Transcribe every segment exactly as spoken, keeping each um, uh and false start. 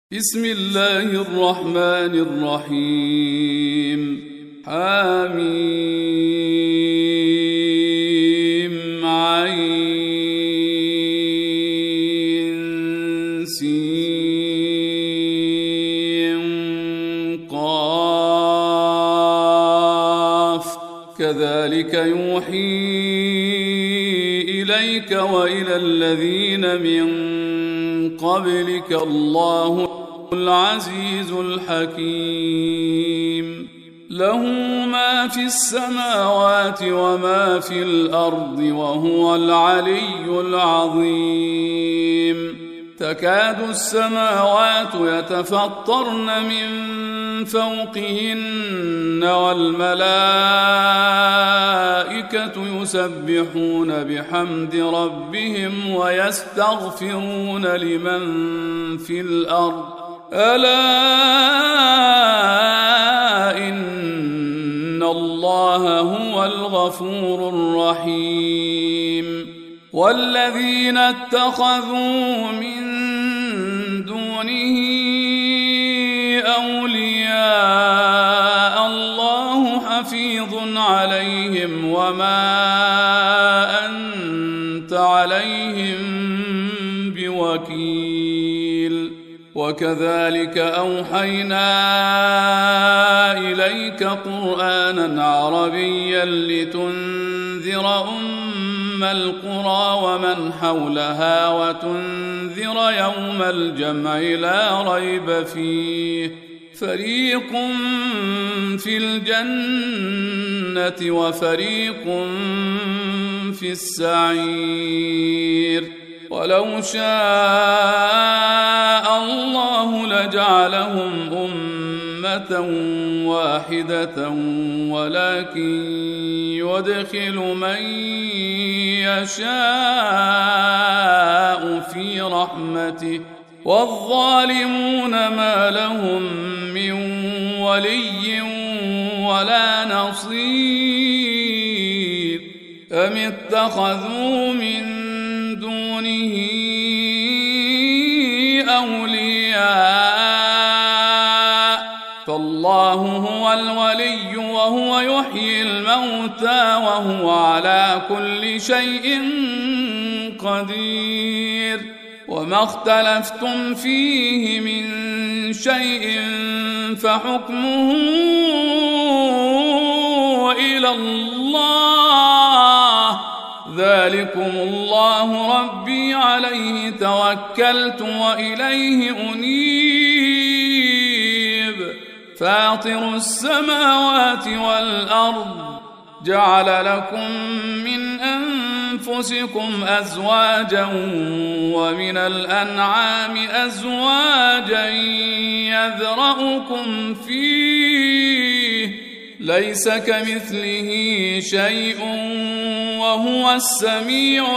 بسم الله الرحمن الرحيم. حميم عين سين قاف كذلك يوحي إليك وإلى الذين من قبلك الله العزيز الحكيم. له ما في السماوات وما في الأرض وهو العلي العظيم. تكاد السماوات يتفطرن من فوقهن والملائكة يسبحون بحمد ربهم ويستغفرون لمن في الأرض ألا إن الله هو الغفور الرحيم. والذين اتخذوا من دونه أولياء الله حفيظ عليهم وما أنت عليهم بوكيل. وكذلك أوحينا إليك قرآنا عربيا لتنذر أم القرى ومن حولها وتنذر يوم الجمع لا ريب فيه فريق في الجنة وفريق في السعير. ولو شاء الله لجعلهم أمة واحدة ولكن يدخل من يشاء في رحمته والظالمون ما لهم من ولي ولا نصير. أم اتخذوا من دونه أولياء فالله هو الولي وهو يحيي الموتى وهو على كل شيء قدير. وما اختلفتم فيه من شيء فحكمه إلى الله ذلكم الله ربي عليه توكلت وإليه أنيب. فاطر السماوات والأرض جعل لكم من أنفسكم أزواجا ومن الأنعام أزواجا يذرأكم فيه ليس كمثله شيء وهو السميع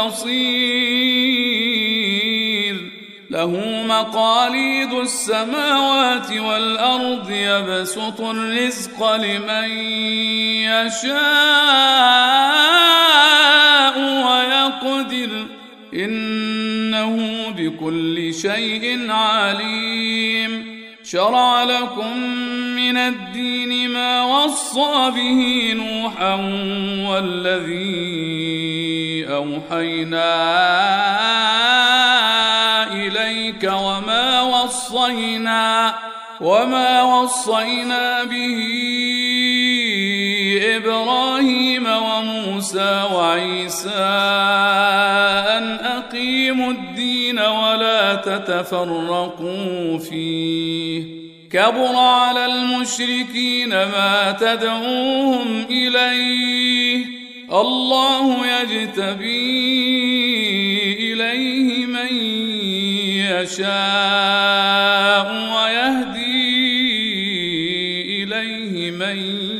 البصير. له مقاليد السماوات والأرض يبسط الرزق لمن يشاء ويقدر إنه بكل شيء عليم. شرع لكم من الدين ما وصى به نوحا والذي أوحينا إليك وما وصينا وما وصينا به إبراهيم وموسى وعيسى أن أقيموا الدين ولا تتفرقوا فيه كبر على المشركين ما تدعوهم إليه الله يجتبي إليه من يشاء ويهدي إليه من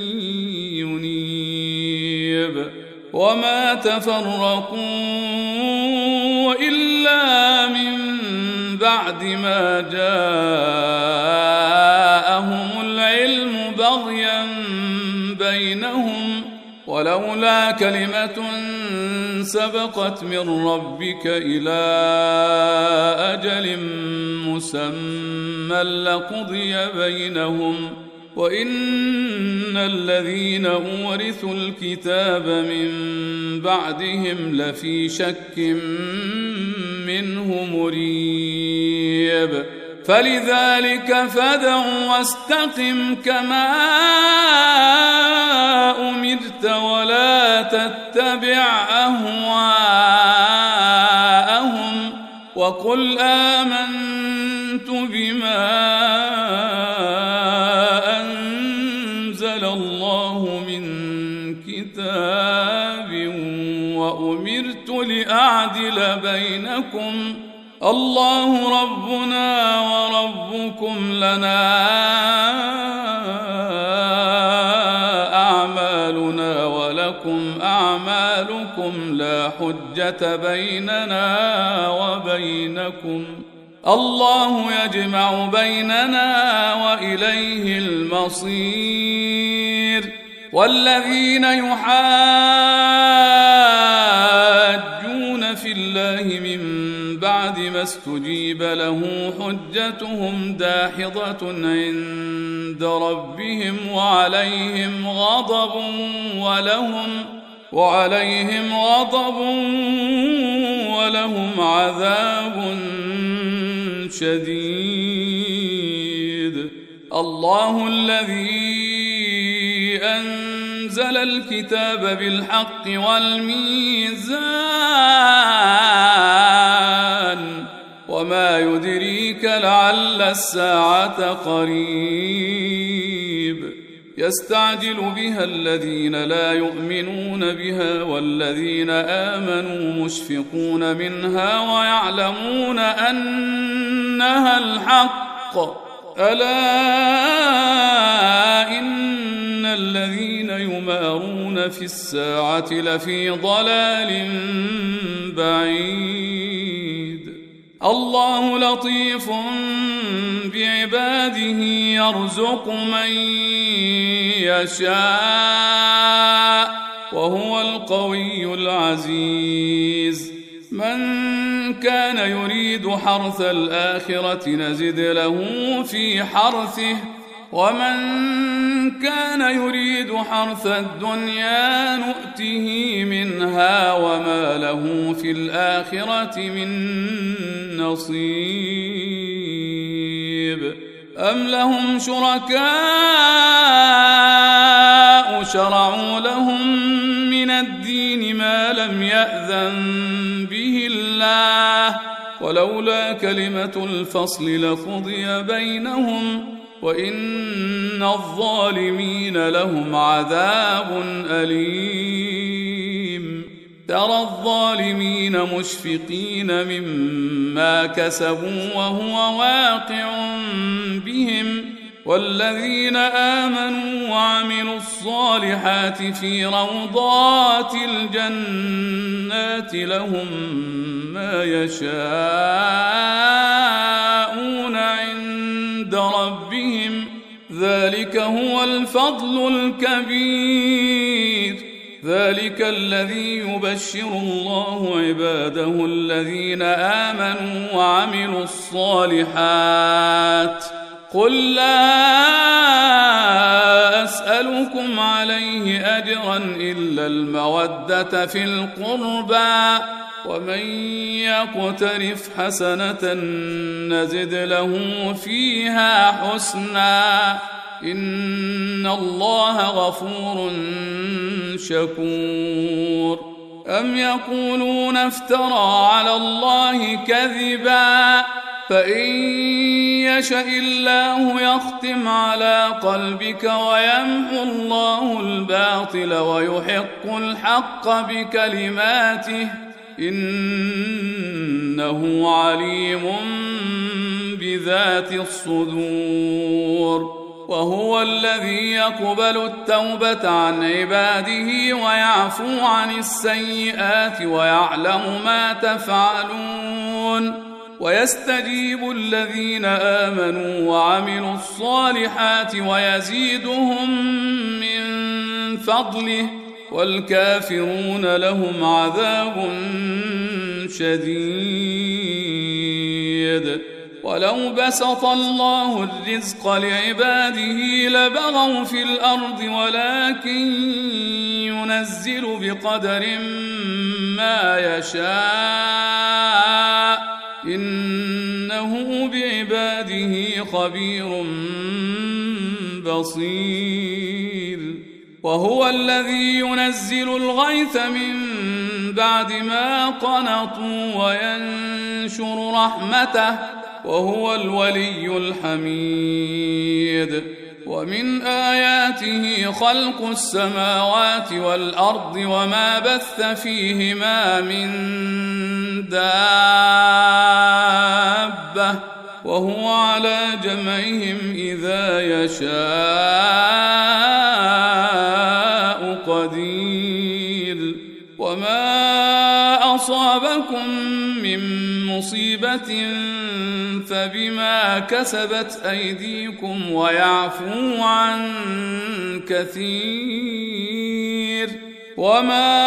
ينيب. وما تفرقوا إلا من بعد ما جاءهم العلم بغيا بينهم ولولا كلمة سبقت من ربك إلى أجل مسمى لقضي بينهم وإن الذين أورثوا الكتاب من بعدهم لفي شك منه مريب فلذلك فادع واستقم كما أمرت ولا تتبع أهواءهم وقل آمنت بما أنزل الله من كتاب وأمرت لأعدل بينكم الله ربنا وربكم لنا أعمالنا ولكم أعمالكم لا حجة بيننا وبينكم الله يجمع بيننا وإليه المصير والذين يحاجون في الله من بعد ما استجيب له حجتهم داحضة عند ربهم وعليهم غضب ولهم وعليهم غضب ولهم عذاب شديد الله الذي أنزل الكتاب بالحق والميزان وما يدريك لعل الساعة قريب يستعجل بها الذين لا يؤمنون بها والذين آمنوا مشفقون منها ويعلمون أنها الحق ألا إن الذين يمارون في الساعة لفي ضلال بعيد الله لطيف بعباده يرزق من يشاء وهو القوي العزيز من كان يريد حرث الآخرة نزد له في حرثه ومن كان يريد حرث الدنيا نؤته منها وما له في الآخرة من نصيب أم لهم شركاء شرعوا لهم من الدين ما لم يأذن به الله ولولا كلمة الفصل لقضي بينهم وإن الظالمين لهم عذاب أليم ترى الظالمين مشفقين مما كسبوا وهو واقع بهم والذين آمنوا وعملوا الصالحات في روضات الجنات لهم ما يشاءون عند ربهم ذلك هو الفضل الكبير ذلك الذي يبشر الله عباده الذين آمنوا وعملوا الصالحات قل لا أسألكم عليه أجرا إلا المودة في القربى ومن يقترف حسنة نزد له فيها حسنا إن الله غفور شكور أم يقولون افترى على الله كذبا فإن يشأ الله يختم على قلبك ويمحو الله الباطل ويحق الحق بكلماته إنه عليم بذات الصدور وهو الذي يقبل التوبة عن عباده ويعفو عن السيئات ويعلم ما تفعلون ويستجيب الذين آمنوا وعملوا الصالحات ويزيدهم من فضله والكافرون لهم عذاب شديد ولو بسط الله الرزق لعباده لبغوا في الأرض ولكن ينزل بقدر ما يشاء إنه بعباده خبير بصير. وهو الذي ينزل الغيث من بعد ما قنطوا وينشر رحمته وهو الولي الحميد. ومن آياته خلق السماوات والأرض وما بث فيهما من دابة وهو على جمعهم إذا يشاء قدير. وما أصابكم من مصيبة فبما كسبت أيديكم ويعفو عن كثير. وما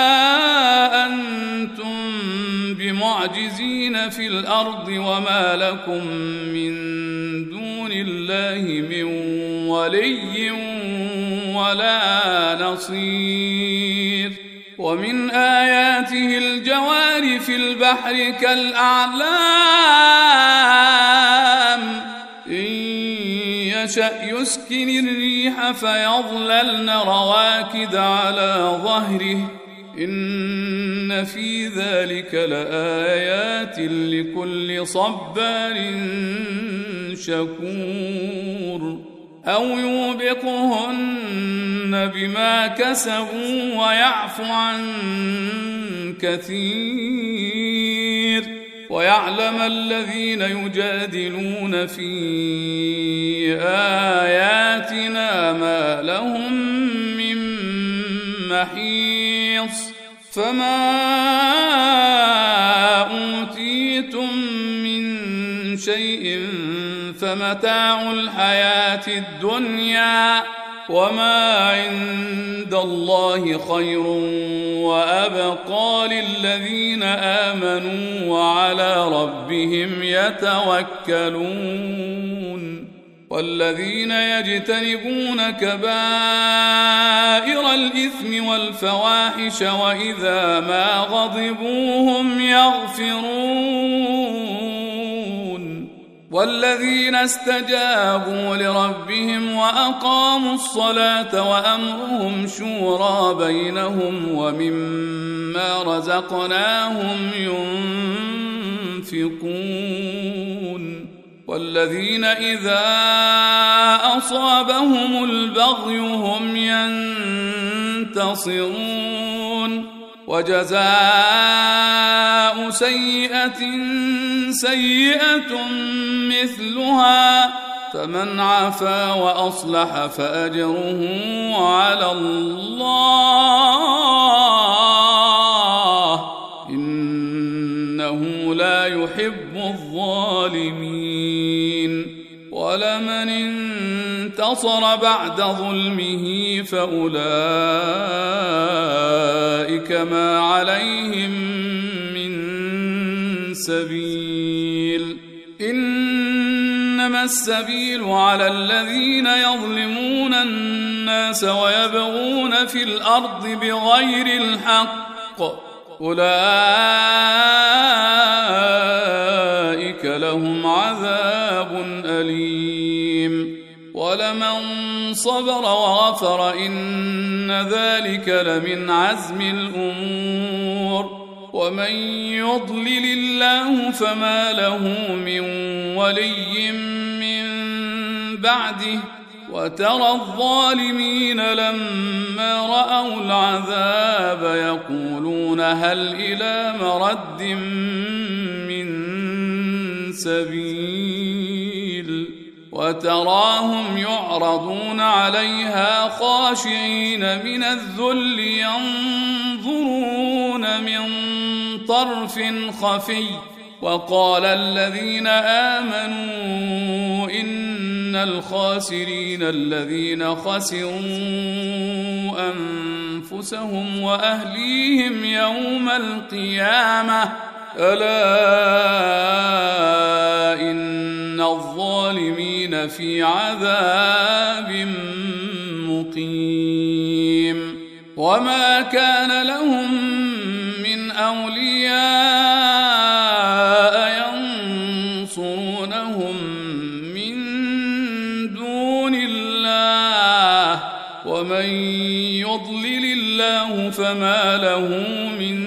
أنتم بمعجزين في الأرض وما لكم من دون الله من ولي ولا نصير. ومن آياته الجوار في البحر كالأعلام إن يشأ يسكن الريح فيظللن رواكد على ظهره إن في ذلك لآيات لكل صبار شكور. أو يوبقهن بما كسبوا ويعفو عن كثير. ويعلم الذين يجادلون في آياتنا ما لهم من محيص. فما أوتيتم من شيء فمتاع الحياة الدنيا وما عند الله خير وأبقى للذين آمنوا وعلى ربهم يتوكلون. والذين يجتنبون كبائر الإثم والفواحش وإذا ما غضبوا هم يغفرون. والذين استجابوا لربهم وأقاموا الصلاة وأمرهم شورى بينهم ومما رزقناهم ينفقون. والذين إذا أصابهم البغي هم ينتصرون. وجزاء سيئة سيئة مثلها فمن عفا وأصلح فأجره على الله إنه لا يحب الظالمين. ولمن انتصر بعد ظلمه فأولئك ما عليهم من سبيل. إنما السبيل على الذين يظلمون الناس ويبغون في الأرض بغير الحق أولئك لهم عذاب أليم. ولمن صبر وغفر إن ذلك لمن عزم الأمور. ومن يضلل الله فما له من ولي من بعده وترى الظالمين لما رأوا العذاب يقولون هل إلى مرد من سبيل. وتراهم يعرضون عليها خاشعين من الذل ينظرون من طرف خفي. وقال الذين آمنوا إن الخاسرين الذين خسروا أنفسهم وأهليهم يوم القيامة ألا إن الظالمين في عذاب مقيم وما كان لهم من أولياء ينصرونهم من دون الله ومن يضلل الله فما له من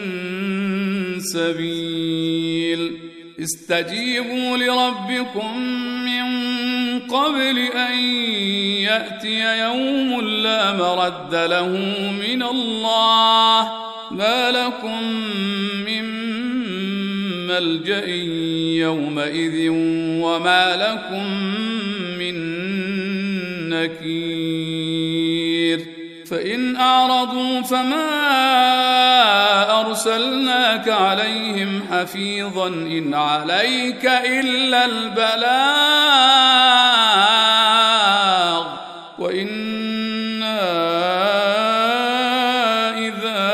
سبيل استجيبوا لربكم من قبل أن يأتي يوم لا مرد له من الله ما لكم من ملجأ يومئذ وما لكم من نكير فإن أعرضوا فما أرسلناك عليهم حفيظا إن عليك إلا البلاغ وإنا إذا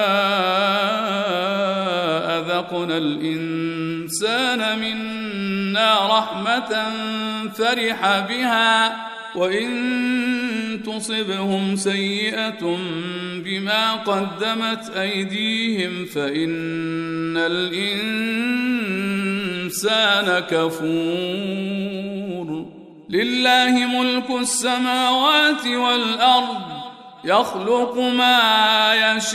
أذقنا الإنسان منا رحمة فرح بها وإن تصبهم سيئة بما قدمت أيديهم فإن الإنسان كفور لله ملك السماوات والأرض يخلق ما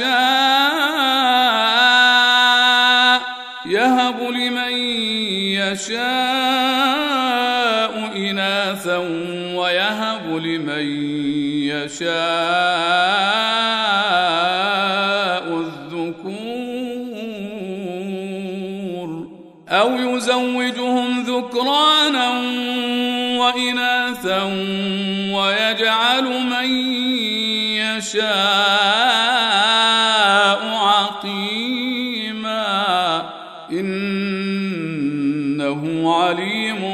يشاء يهب لمن يشاء إناثا ويهب لمن يشاء الذكور أو يزوجهم ذكرانا وإناثا ويجعل من يشاء عقيما إنه عليم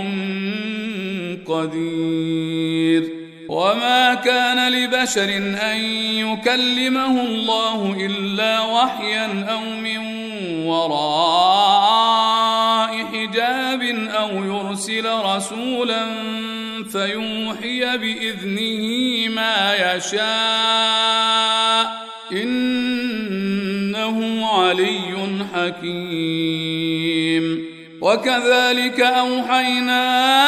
قدير وما كان لبشر أن يكلمه الله إلا وحيا أو من وراء حجاب أو يرسل رسولا فيوحي بإذنه ما يشاء إنه علي حكيم وكذلك أوحينا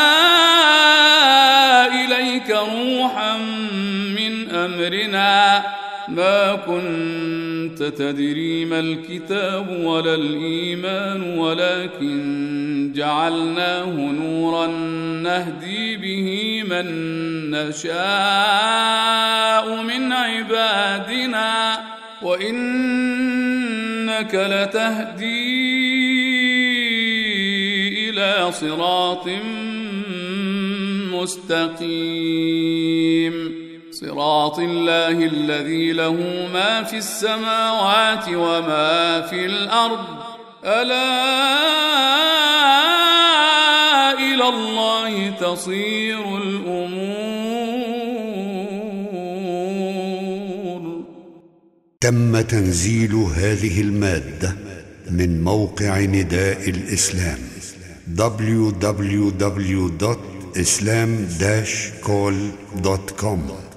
إليك روحا من أمرنا ما كنت تدري ما الكتاب ولا الإيمان ولكن جعلناه نورا نهدي به من نشاء من عبادنا وإنك لتهدي إلى صراط مستقيم صراط الله الذي له ما في السماوات وما في الأرض ألا إلى الله تصير الأمور. تم تنزيل هذه المادة من موقع نداء الإسلام دبليو دبليو دبليو دوت إسلام داش كول دوت كوم.